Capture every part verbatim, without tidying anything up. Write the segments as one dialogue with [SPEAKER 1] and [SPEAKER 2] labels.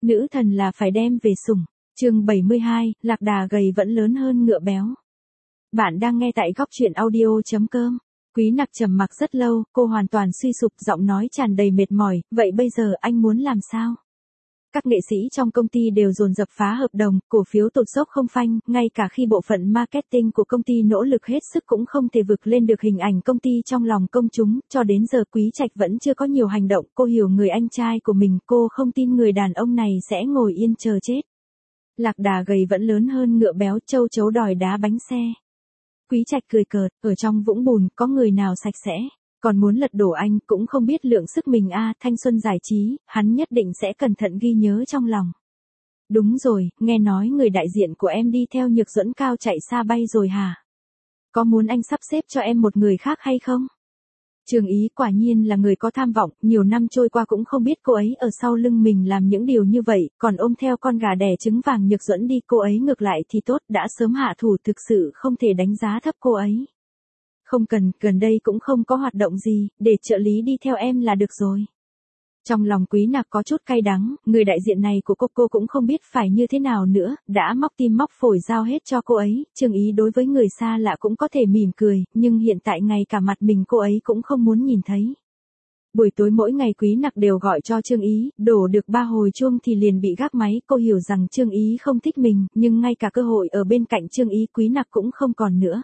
[SPEAKER 1] Nữ thần là phải đem về sủng. Chương bảy mươi hai, lạc đà gầy vẫn lớn hơn ngựa béo. Bạn đang nghe tại góc truyện audio chấm com. Quý Nặc trầm mặc rất lâu, cô hoàn toàn suy sụp, giọng nói tràn đầy mệt mỏi, vậy bây giờ anh muốn làm sao? Các nghệ sĩ trong công ty đều dồn dập phá hợp đồng, cổ phiếu tụt dốc không phanh, ngay cả khi bộ phận marketing của công ty nỗ lực hết sức cũng không thể vực lên được hình ảnh công ty trong lòng công chúng, cho đến giờ Quý Trạch vẫn chưa có nhiều hành động, cô hiểu người anh trai của mình, cô không tin người đàn ông này sẽ ngồi yên chờ chết. Lạc đà gầy vẫn lớn hơn ngựa béo, châu chấu đòi đá bánh xe. Quý Trạch cười cợt, ở trong vũng bùn, có người nào sạch sẽ, còn muốn lật đổ anh, cũng không biết lượng sức mình a, thanh xuân giải trí, hắn nhất định sẽ cẩn thận ghi nhớ trong lòng. Đúng rồi, nghe nói người đại diện của em đi theo Nhược Duẫn cao chạy xa bay rồi hả? Có muốn anh sắp xếp cho em một người khác hay không? Trường Ý quả nhiên là người có tham vọng, nhiều năm trôi qua cũng không biết cô ấy ở sau lưng mình làm những điều như vậy, còn ôm theo con gà đẻ trứng vàng Nhược Duẫn đi, cô ấy ngược lại thì tốt, đã sớm hạ thủ, thực sự không thể đánh giá thấp cô ấy. Không cần, gần đây cũng không có hoạt động gì, để trợ lý đi theo em là được rồi. Trong lòng Quý Nặc có chút cay đắng, người đại diện này của cô cô cũng không biết phải như thế nào nữa, đã móc tim móc phổi giao hết cho cô ấy, Trường Ý đối với người xa lạ cũng có thể mỉm cười, nhưng hiện tại ngay cả mặt mình cô ấy cũng không muốn nhìn thấy. Buổi tối mỗi ngày Quý Nặc đều gọi cho Trương Ý, đổ được ba hồi chuông thì liền bị gác máy, cô hiểu rằng Trương Ý không thích mình, nhưng ngay cả cơ hội ở bên cạnh Trương Ý Quý Nặc cũng không còn nữa.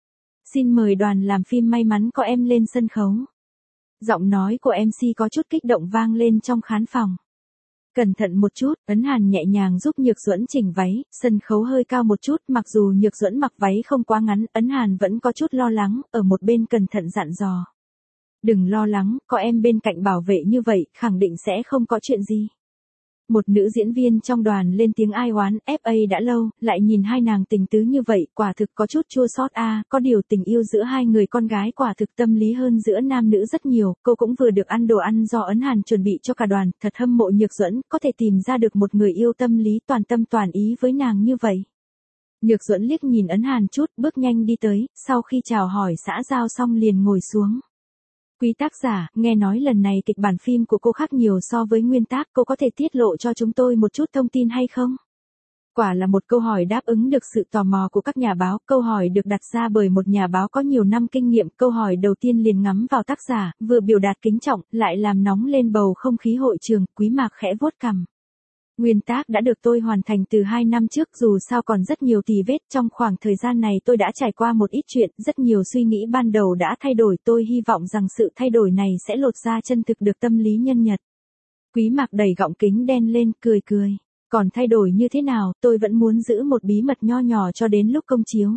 [SPEAKER 1] Xin mời đoàn làm phim may mắn có em lên sân khấu. Giọng nói của em xê có chút kích động vang lên trong khán phòng. Cẩn thận một chút, Ấn Hàn nhẹ nhàng giúp Nhược Duẫn chỉnh váy, sân khấu hơi cao một chút, mặc dù Nhược Duẫn mặc váy không quá ngắn, Ấn Hàn vẫn có chút lo lắng, ở một bên cẩn thận dặn dò. Đừng lo lắng, có em bên cạnh bảo vệ như vậy, khẳng định sẽ không có chuyện gì. Một nữ diễn viên trong đoàn lên tiếng ai oán, ép a đã lâu, lại nhìn hai nàng tình tứ như vậy, quả thực có chút chua xót a, có điều tình yêu giữa hai người con gái quả thực tâm lý hơn giữa nam nữ rất nhiều, cô cũng vừa được ăn đồ ăn do Ấn Hàn chuẩn bị cho cả đoàn, thật hâm mộ Nhược Duẫn, có thể tìm ra được một người yêu tâm lý toàn tâm toàn ý với nàng như vậy. Nhược Duẫn liếc nhìn Ấn Hàn chút, bước nhanh đi tới, sau khi chào hỏi xã giao xong liền ngồi xuống. Quý tác giả, nghe nói lần này kịch bản phim của cô khác nhiều so với nguyên tác, cô có thể tiết lộ cho chúng tôi một chút thông tin hay không? Quả là một câu hỏi đáp ứng được sự tò mò của các nhà báo, câu hỏi được đặt ra bởi một nhà báo có nhiều năm kinh nghiệm, câu hỏi đầu tiên liền ngắm vào tác giả, vừa biểu đạt kính trọng, lại làm nóng lên bầu không khí hội trường, Quý Mạc khẽ vuốt cằm. Nguyên tác đã được tôi hoàn thành từ hai năm trước, dù sao còn rất nhiều tì vết, trong khoảng thời gian này tôi đã trải qua một ít chuyện, rất nhiều suy nghĩ ban đầu đã thay đổi, tôi hy vọng rằng sự thay đổi này sẽ lột ra chân thực được tâm lý nhân nhật. Quý Mạc đẩy gọng kính đen lên, cười cười. Còn thay đổi như thế nào, tôi vẫn muốn giữ một bí mật nho nhỏ cho đến lúc công chiếu.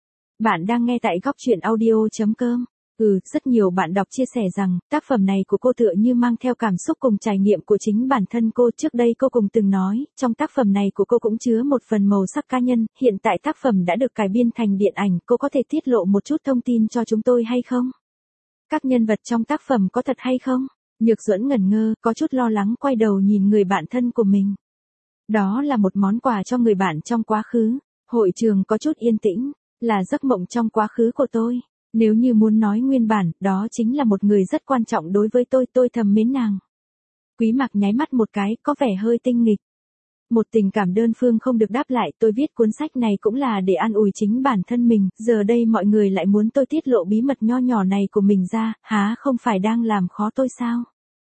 [SPEAKER 1] Bạn đang nghe tại góc truyện audio chấm com. Ừ, rất nhiều bạn đọc chia sẻ rằng, tác phẩm này của cô tựa như mang theo cảm xúc cùng trải nghiệm của chính bản thân cô. Trước đây cô cùng từng nói, trong tác phẩm này của cô cũng chứa một phần màu sắc cá nhân, hiện tại tác phẩm đã được cải biên thành điện ảnh, cô có thể tiết lộ một chút thông tin cho chúng tôi hay không? Các nhân vật trong tác phẩm có thật hay không? Nhược Duẫn ngẩn ngơ, có chút lo lắng quay đầu nhìn người bạn thân của mình. Đó là một món quà cho người bạn trong quá khứ. Hội trường có chút yên tĩnh, là giấc mộng trong quá khứ của tôi. Nếu như muốn nói nguyên bản, đó chính là một người rất quan trọng đối với tôi, tôi thầm mến nàng. Quý Mạc nháy mắt một cái, có vẻ hơi tinh nghịch. Một tình cảm đơn phương không được đáp lại, tôi viết cuốn sách này cũng là để an ủi chính bản thân mình, giờ đây mọi người lại muốn tôi tiết lộ bí mật nho nhỏ này của mình ra, há không phải đang làm khó tôi sao?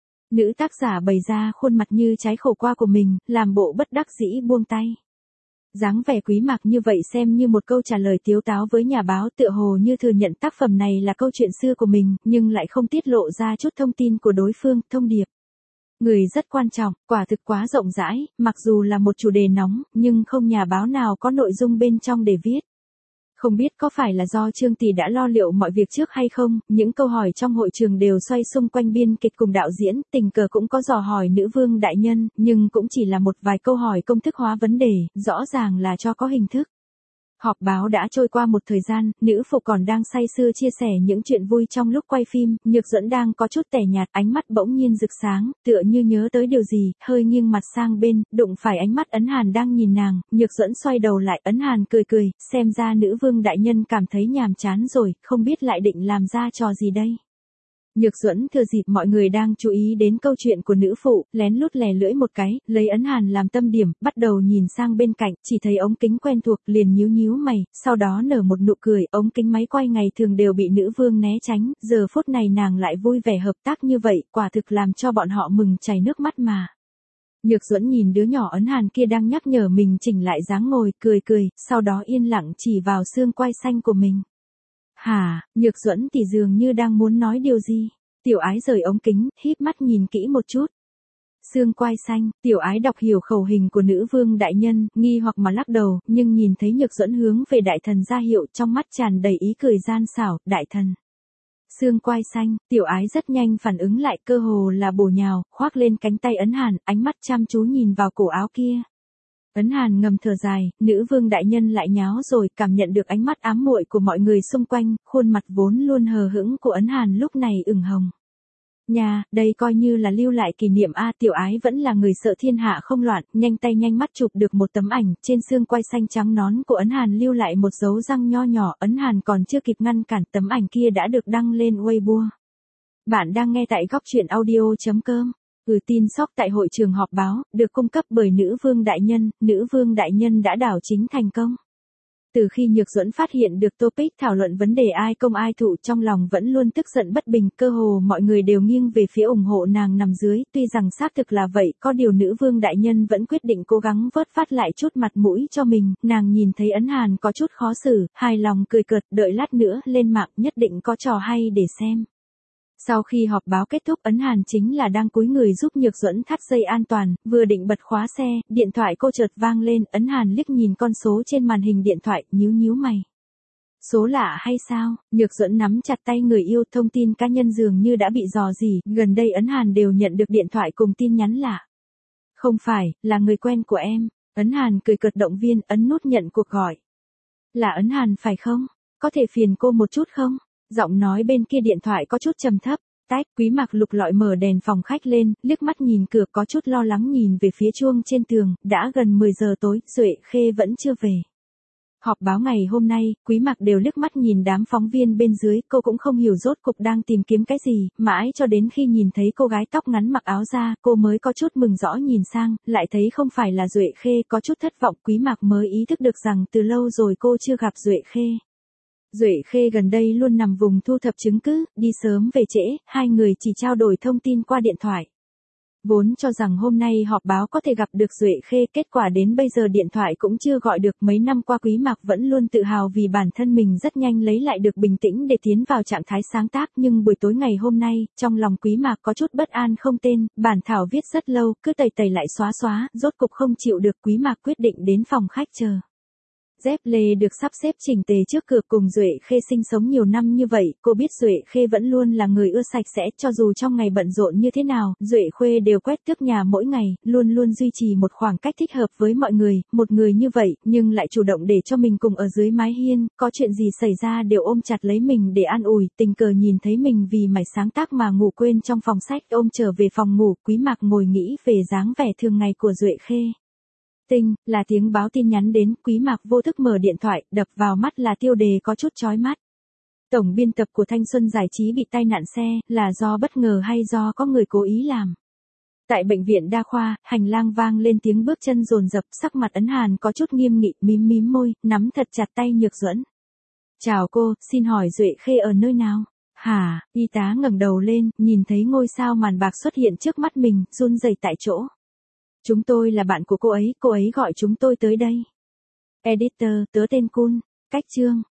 [SPEAKER 1] Nữ tác giả bày ra khuôn mặt như trái khổ qua của mình, làm bộ bất đắc dĩ buông tay. Dáng vẻ Quý Mạc như vậy xem như một câu trả lời tiếu táo với nhà báo, tựa hồ như thừa nhận tác phẩm này là câu chuyện xưa của mình, nhưng lại không tiết lộ ra chút thông tin của đối phương, thông điệp. Người rất quan trọng, quả thực quá rộng rãi, mặc dù là một chủ đề nóng, nhưng không nhà báo nào có nội dung bên trong để viết. Không biết có phải là do Trương Tỷ đã lo liệu mọi việc trước hay không, những câu hỏi trong hội trường đều xoay xung quanh biên kịch cùng đạo diễn, tình cờ cũng có dò hỏi nữ vương đại nhân, nhưng cũng chỉ là một vài câu hỏi công thức hóa vấn đề, rõ ràng là cho có hình thức. Họp báo đã trôi qua một thời gian, nữ phụ còn đang say sưa chia sẻ những chuyện vui trong lúc quay phim, Nhược Duẫn đang có chút tẻ nhạt, ánh mắt bỗng nhiên rực sáng, tựa như nhớ tới điều gì, hơi nghiêng mặt sang bên, đụng phải ánh mắt Ấn Hàn đang nhìn nàng, Nhược Duẫn xoay đầu lại, Ấn Hàn cười cười, xem ra nữ vương đại nhân cảm thấy nhàm chán rồi, không biết lại định làm ra trò gì đây. Nhược Duẫn thừa dịp mọi người đang chú ý đến câu chuyện của nữ phụ, lén lút lè lưỡi một cái, lấy Ấn Hàn làm tâm điểm, bắt đầu nhìn sang bên cạnh, chỉ thấy ống kính quen thuộc, liền nhíu nhíu mày, sau đó nở một nụ cười, ống kính máy quay ngày thường đều bị nữ vương né tránh, giờ phút này nàng lại vui vẻ hợp tác như vậy, quả thực làm cho bọn họ mừng chảy nước mắt mà. Nhược Duẫn nhìn đứa nhỏ Ấn Hàn kia đang nhắc nhở mình chỉnh lại dáng ngồi, cười cười, sau đó yên lặng chỉ vào xương quai xanh của mình. Hả, Nhược Duẫn thì dường như đang muốn nói điều gì. Tiểu Ái rời ống kính, híp mắt nhìn kỹ một chút. Xương quai xanh, Tiểu Ái đọc hiểu khẩu hình của nữ vương đại nhân, nghi hoặc mà lắc đầu, nhưng nhìn thấy Nhược Duẫn hướng về đại thần ra hiệu, trong mắt tràn đầy ý cười gian xảo, đại thần. Xương quai xanh, Tiểu Ái rất nhanh phản ứng lại, cơ hồ là bổ nhào, khoác lên cánh tay Ấn Hàn, ánh mắt chăm chú nhìn vào cổ áo kia. Ấn Hàn ngầm thở dài, nữ vương đại nhân lại nháo rồi, cảm nhận được ánh mắt ám muội của mọi người xung quanh, khuôn mặt vốn luôn hờ hững của Ấn Hàn lúc này ửng hồng. Nhà, đây coi như là lưu lại kỷ niệm a. Tiểu Ái vẫn là người sợ thiên hạ không loạn, nhanh tay nhanh mắt chụp được một tấm ảnh, trên xương quai xanh trắng nón của Ấn Hàn lưu lại một dấu răng nho nhỏ, Ấn Hàn còn chưa kịp ngăn cản, tấm ảnh kia đã được đăng lên Weibo. Bạn đang nghe tại góc truyện audio chấm com. Ừ, tin sóc tại hội trường họp báo, được cung cấp bởi nữ vương đại nhân, nữ vương đại nhân đã đảo chính thành công. Từ khi Nhược Duẫn phát hiện được topic thảo luận vấn đề ai công ai thụ, trong lòng vẫn luôn tức giận bất bình, cơ hồ mọi người đều nghiêng về phía ủng hộ nàng nằm dưới, tuy rằng xác thực là vậy, có điều nữ vương đại nhân vẫn quyết định cố gắng vớt phát lại chút mặt mũi cho mình, nàng nhìn thấy Ấn Hàn có chút khó xử, hài lòng cười cợt, đợi lát nữa lên mạng nhất định có trò hay để xem. Sau khi họp báo kết thúc, Ấn Hàn chính là đang cúi người giúp Nhược Duẫn thắt dây an toàn, vừa định bật khóa xe, điện thoại cô chợt vang lên, Ấn Hàn liếc nhìn con số trên màn hình điện thoại, nhíu nhíu mày. Số lạ hay sao? Nhược Duẫn nắm chặt tay người yêu, thông tin cá nhân dường như đã bị dò dỉ, gần đây Ấn Hàn đều nhận được điện thoại cùng tin nhắn lạ. Không phải, là người quen của em. Ấn Hàn cười cợt động viên, ấn nút nhận cuộc gọi. Là Ấn Hàn phải không? Có thể phiền cô một chút không? Giọng nói bên kia điện thoại có chút trầm thấp. Tách, Quý Mặc lục lọi mở đèn phòng khách lên, liếc mắt nhìn cửa, có chút lo lắng nhìn về phía chuông trên tường, đã gần mười giờ tối, Duệ Khê vẫn chưa về. Họp báo ngày hôm nay, Quý Mặc đều liếc mắt nhìn đám phóng viên bên dưới, cô cũng không hiểu rốt cục đang tìm kiếm cái gì, mãi cho đến khi nhìn thấy cô gái tóc ngắn mặc áo da, cô mới có chút mừng rõ nhìn sang, lại thấy không phải là Duệ Khê, có chút thất vọng, Quý Mặc mới ý thức được rằng từ lâu rồi cô chưa gặp Duệ Khê. Duệ Khê gần đây luôn nằm vùng thu thập chứng cứ, đi sớm về trễ, hai người chỉ trao đổi thông tin qua điện thoại. Vốn cho rằng hôm nay họp báo có thể gặp được Duệ Khê, kết quả đến bây giờ điện thoại cũng chưa gọi được. Mấy năm qua Quý Mặc vẫn luôn tự hào vì bản thân mình rất nhanh lấy lại được bình tĩnh để tiến vào trạng thái sáng tác, nhưng buổi tối ngày hôm nay, trong lòng Quý Mặc có chút bất an không tên, bản thảo viết rất lâu, cứ tẩy tẩy lại xóa xóa, rốt cục không chịu được, Quý Mặc quyết định đến phòng khách chờ. Dép lê được sắp xếp chỉnh tề trước cửa, cùng Duệ Khê sinh sống nhiều năm như vậy, cô biết Duệ Khê vẫn luôn là người ưa sạch sẽ, cho dù trong ngày bận rộn như thế nào, Duệ Khê đều quét tước nhà mỗi ngày, luôn luôn duy trì một khoảng cách thích hợp với mọi người, một người như vậy, nhưng lại chủ động để cho mình cùng ở dưới mái hiên, có chuyện gì xảy ra đều ôm chặt lấy mình để an ủi, tình cờ nhìn thấy mình vì mải sáng tác mà ngủ quên trong phòng sách, ôm trở về phòng ngủ, Quý Mặc ngồi nghĩ về dáng vẻ thường ngày của Duệ Khê. Tinh, là tiếng báo tin nhắn đến, Quý Mặc vô thức mở điện thoại, đập vào mắt là tiêu đề có chút chói mắt. Tổng biên tập của Thanh Xuân Giải trí bị tai nạn xe, là do bất ngờ hay do có người cố ý làm? Tại bệnh viện đa khoa, hành lang vang lên tiếng bước chân dồn dập, sắc mặt Ấn Hàn có chút nghiêm nghị, mím mím môi, nắm thật chặt tay Nhược Duẫn. Chào cô, xin hỏi Duệ Khê ở nơi nào? Hả, y tá ngẩng đầu lên, nhìn thấy ngôi sao màn bạc xuất hiện trước mắt mình, run rẩy tại chỗ. Chúng tôi là bạn của cô ấy, cô ấy gọi chúng tôi tới đây. Editor, tớ tên Kun, cách chương.